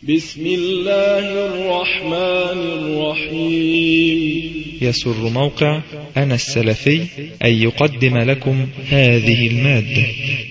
بسم الله الرحمن الرحيم. يسر موقع أنا السلفي أن يقدم لكم هذه المادة.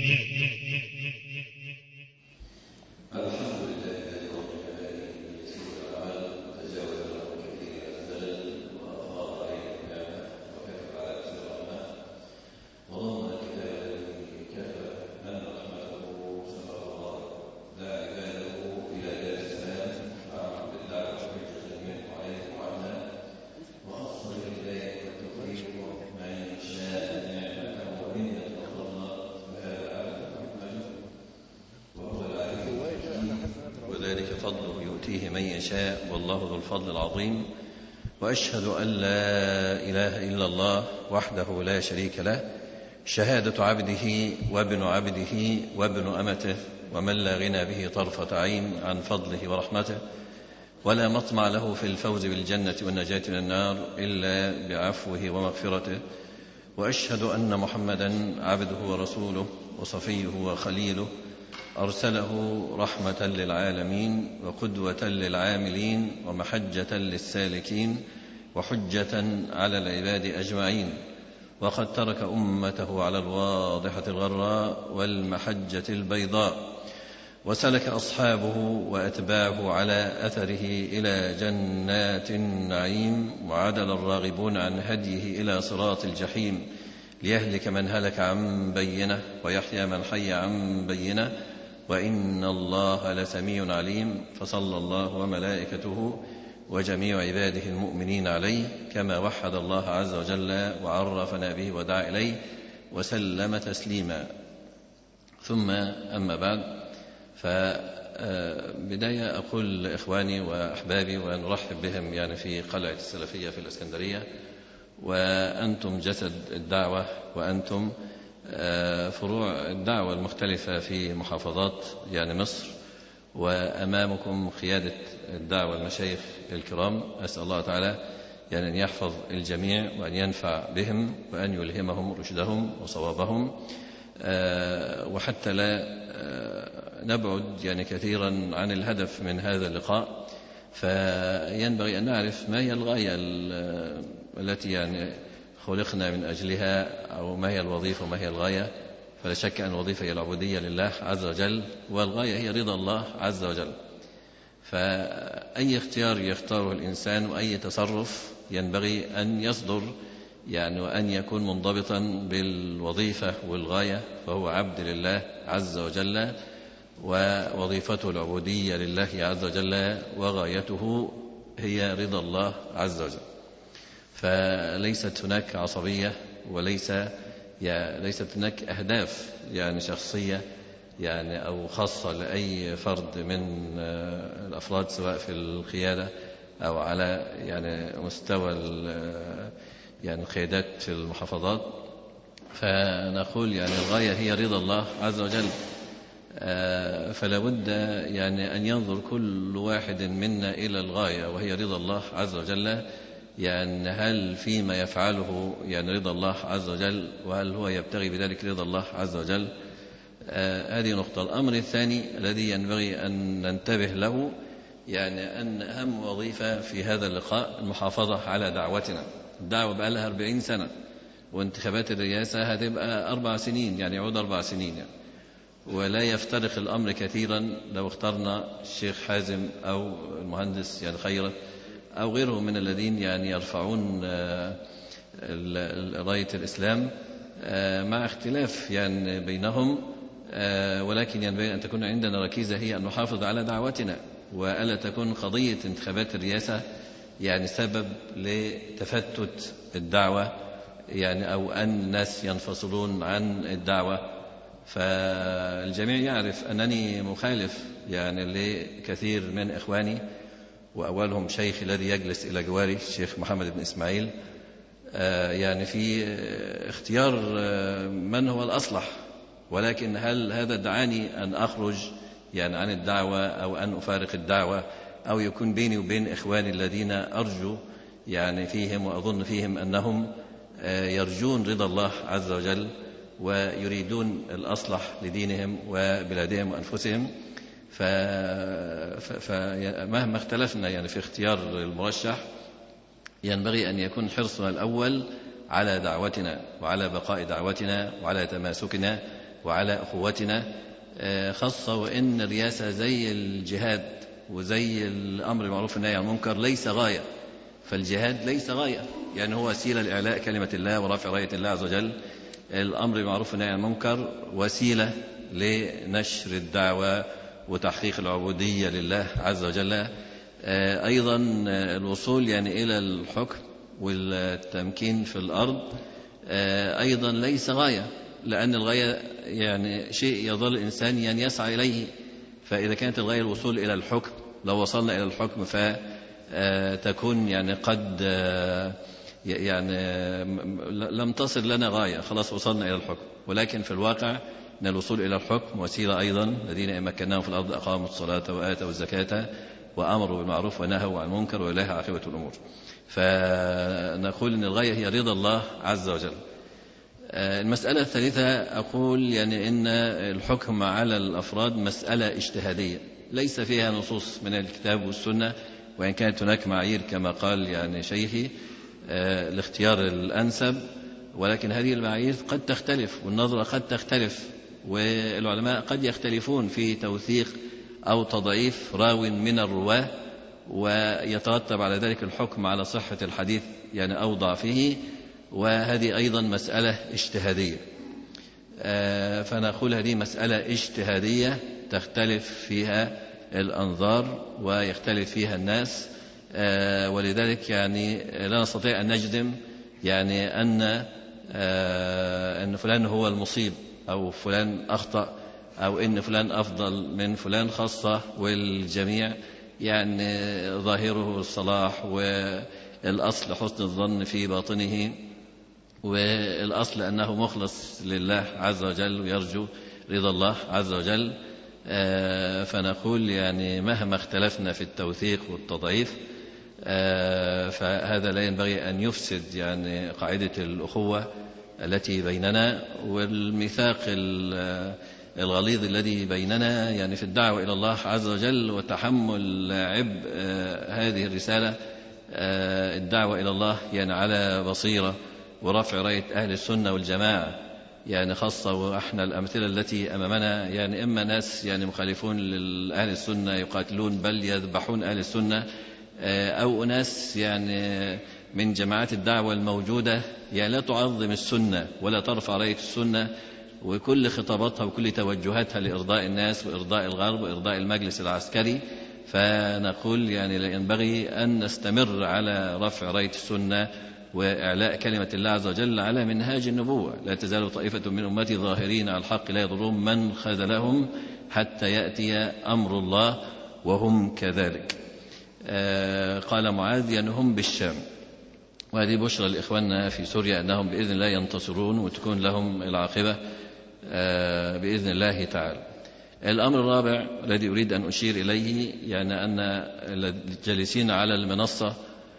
وذلك فضله يؤتيه من يشاء والله ذو الفضل العظيم. وأشهد أن لا إله إلا الله وحده لا شريك له، شهادة عبده وابن عبده وابن أمته، ومن لا غنى به طرفة عين عن فضله ورحمته، ولا مطمع له في الفوز بالجنة والنجاة من النار إلا بعفوه ومغفرته. وأشهد أن محمدا عبده ورسوله وصفيه وخليله، أرسله رحمة للعالمين وقدوة للعاملين ومحجة للسالكين وحجة على العباد أجمعين. وقد ترك أمته على الواضحة الغراء والمحجة البيضاء، وسلك أصحابه وأتباعه على أثره إلى جنات النعيم، وعدل الراغبون عن هديه إلى صراط الجحيم، ليهلك من هلك عن بينه ويحيى من حي عن بينه، وإن الله لسميع عليم. فصلى الله وملائكته وجميع عباده المؤمنين عليه، كما وحد الله عز وجل وعرفنا به ودعا إليه وسلم تسليما. ثم أما بعد، فبداية أقول لإخواني وأحبابي ونرحب بهم يعني في قلعة السلفية في الإسكندرية، وأنتم جسد الدعوة، وأنتم فروع الدعوة المختلفة في محافظات يعني مصر، وأمامكم قيادة الدعوة المشايخ الكرام. أسأل الله تعالى يعني أن يحفظ الجميع وأن ينفع بهم وأن يلهمهم رشدهم وصوابهم، وحتى لا نبعد يعني كثيرا عن الهدف من هذا اللقاء، فينبغي أن نعرف ما هي الغاية التي يعني خلقنا من أجلها، أو ما هي الوظيفة وما هي الغاية. فلا شك أن الوظيفة هي العبودية لله عز وجل، والغاية هي رضا الله عز وجل. فأي اختيار يختاره الإنسان وأي تصرف ينبغي أن يصدر يعني وأن يكون منضبطا بالوظيفة والغاية، فهو عبد لله عز وجل، ووظيفته العبودية لله عز وجل، وغايته هي رضا الله عز وجل. فليست هناك عصبية، ليست هناك أهداف يعني شخصية يعني أو خاصة لأي فرد من الأفراد، سواء في القيادة أو على يعني مستوى يعني القيادات في المحافظات. فنقول يعني الغاية هي رضا الله عز وجل. فلا بد يعني أن ينظر كل واحد منا إلى الغاية، وهي رضا الله عز وجل. يعني هل فيما يفعله يعني رضا الله عز وجل، وهل هو يبتغي بذلك رضا الله عز وجل؟ هذه نقطة. الأمر الثاني الذي ينبغي أن ننتبه له، يعني أن أهم وظيفة في هذا اللقاء المحافظة على دعوتنا. الدعوة بقى لها 40 سنة، وانتخابات الرئاسة هتبقى 4 سنين، يعني يعود 4 سنين يعني. ولا يفترق الأمر كثيرا لو اخترنا الشيخ حازم أو المهندس يعني خيرت أو غيره من الذين يعني يرفعون راية الإسلام، مع اختلاف يعني بينهم، ولكن ينبغي أن تكون عندنا ركيزة هي أن نحافظ على دعوتنا، وألا تكون قضية انتخابات الرئاسة يعني سبب لتفتت الدعوة يعني، أو أن الناس ينفصلون عن الدعوة. فالجميع يعرف أنني مخالف يعني لكثير من إخواني، وأولهم شيخ الذي يجلس إلى جواري الشيخ محمد بن إسماعيل، يعني في اختيار من هو الأصلح. ولكن هل هذا دعاني أن أخرج يعني عن الدعوة، أو أن أفارق الدعوة، أو يكون بيني وبين إخواني الذين أرجو يعني فيهم وأظن فيهم أنهم يرجون رضا الله عز وجل ويريدون الأصلح لدينهم وبلادهم وأنفسهم، فمهما اختلفنا يعني في اختيار المرشح، ينبغي أن يكون حرصنا الأول على دعوتنا وعلى بقاء دعوتنا وعلى تماسكنا وعلى أخوتنا، خاصة وإن الرئاسة زي الجهاد وزي الأمر بالمعروف والنهي عن المنكر ليس غاية، فالجهاد ليس غاية، يعني هو وسيلة لإعلاء كلمة الله ورفع راية الله عز وجل. الأمر بالمعروف والنهي عن المنكر وسيلة لنشر الدعوة وتحقيق العبودية لله عز وجل. أيضا الوصول يعني إلى الحكم والتمكين في الأرض أيضا ليس غاية، لأن الغاية يعني شيء يظل الإنسان يعني يسعى إليه، فإذا كانت الغاية الوصول إلى الحكم، لو وصلنا إلى الحكم فتكون يعني قد يعني لم تصل لنا غاية، خلاص وصلنا إلى الحكم. ولكن في الواقع أن الوصول إلى الحكم وسيلة أيضا. الذين مكناهم في الأرض أقاموا الصلاة وآتوا الزكاة وأمروا بالمعروف ونهوا عن المنكر وإليه عاقبة الأمور. فنقول أن الغاية هي رضا الله عز وجل. المسألة الثالثة أقول يعني إن الحكم على الأفراد مسألة اجتهادية ليس فيها نصوص من الكتاب والسنة، وإن كانت هناك معايير كما قال يعني شيخي الاختيار الأنسب، ولكن هذه المعايير قد تختلف والنظرة قد تختلف، والعلماء قد يختلفون في توثيق أو تضعيف راو من الرواة، ويترتب على ذلك الحكم على صحة الحديث يعني أو ضعفه، وهذه أيضا مسألة اجتهادية. فنقول هذه مسألة اجتهادية تختلف فيها الأنظار ويختلف فيها الناس، ولذلك يعني لا نستطيع أن نجزم يعني أن فلان هو المصيب أو فلان أخطأ أو إن فلان أفضل من فلان، خاصة والجميع يعني ظاهره الصلاح والأصل حسن الظن في باطنه، والأصل أنه مخلص لله عز وجل ويرجو رضا الله عز وجل. فنقول يعني مهما اختلفنا في التوثيق والتضعيف فهذا لا ينبغي أن يفسد يعني قاعدة الأخوة التي بيننا والميثاق الغليظ الذي بيننا يعني في الدعوة إلى الله عز وجل وتحمل عبء هذه الرسالة، الدعوة إلى الله يعني على بصيرة ورفع راية أهل السنة والجماعة، يعني خاصة وإحنا الأمثلة التي أمامنا يعني إما ناس يعني مخالفون لأهل السنة يقاتلون بل يذبحون أهل السنة، أو ناس يعني من جماعات الدعوة الموجودة يعني لا تعظم السنة ولا ترفع راية السنة، وكل خطاباتها وكل توجهاتها لإرضاء الناس وإرضاء الغرب وإرضاء المجلس العسكري. فنقول يعني لا ينبغي أن نستمر على رفع راية السنة وإعلاء كلمة الله عز وجل على منهاج النبوة. لا تزال طائفة من أمتي ظاهرين على الحق لا يضرهم من خذلهم حتى يأتي أمر الله وهم كذلك. قال معاذ ينهم بالشام، وهذه بشرى لإخواننا في سوريا أنهم بإذن الله ينتصرون وتكون لهم العاقبة بإذن الله تعالى. الأمر الرابع الذي أريد أن أشير إليه يعني أن الجالسين على المنصة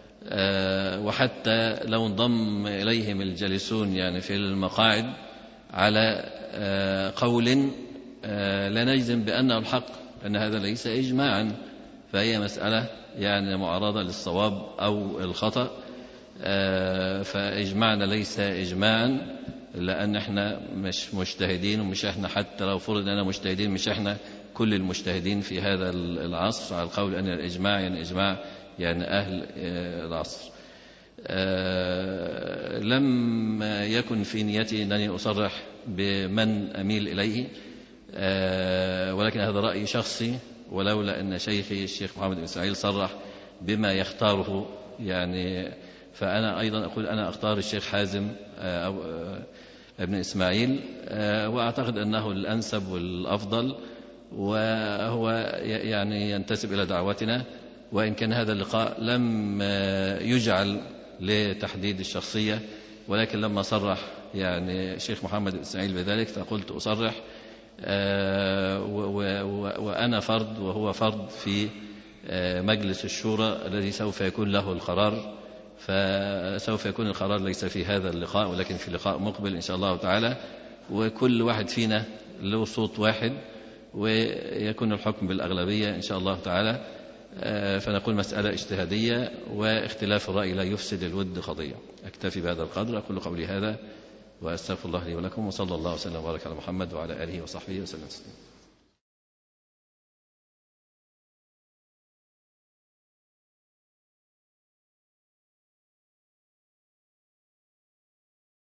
وحتى لو انضم إليهم الجالسون يعني في المقاعد على قول لا نجزم بأنه الحق، أن هذا ليس إجماعا، فهي مسألة يعني معارضة للصواب أو الخطأ، فإجماعنا ليس إجماعا لأن احنا مش مجتهدين، ومش احنا حتى لو فرض أننا مجتهدين مش احنا كل المجتهدين في هذا العصر، على القول أن الإجماع يعني إجماع يعني أهل العصر. لم يكن في نيتي أنني أصرح بمن أميل إليه، ولكن هذا رأي شخصي، ولولا أن شيخي الشيخ محمد بن إسماعيل صرح بما يختاره يعني فأنا أيضا أقول أنا أختار الشيخ حازم أو ابن إسماعيل، وأعتقد أنه الأنسب والأفضل، وهو يعني ينتسب إلى دعوتنا، وإن كان هذا اللقاء لم يجعل لتحديد الشخصية، ولكن لما صرح يعني الشيخ محمد بن إسماعيل بذلك فقلت أصرح، وأنا فرد وهو فرد في مجلس الشورى الذي سوف يكون له القرار، فسوف يكون القرار ليس في هذا اللقاء ولكن في لقاء مقبل إن شاء الله تعالى، وكل واحد فينا له صوت واحد، ويكون الحكم بالأغلبية إن شاء الله تعالى. فنقول مسألة اجتهادية، واختلاف الرأي لا يفسد الود قضية. أكتفي بهذا القدر، أقول قولي هذا وأستغفر الله لي ولكم، وصلى الله وسلم وبارك على محمد وعلى آله وصحبه وسلم.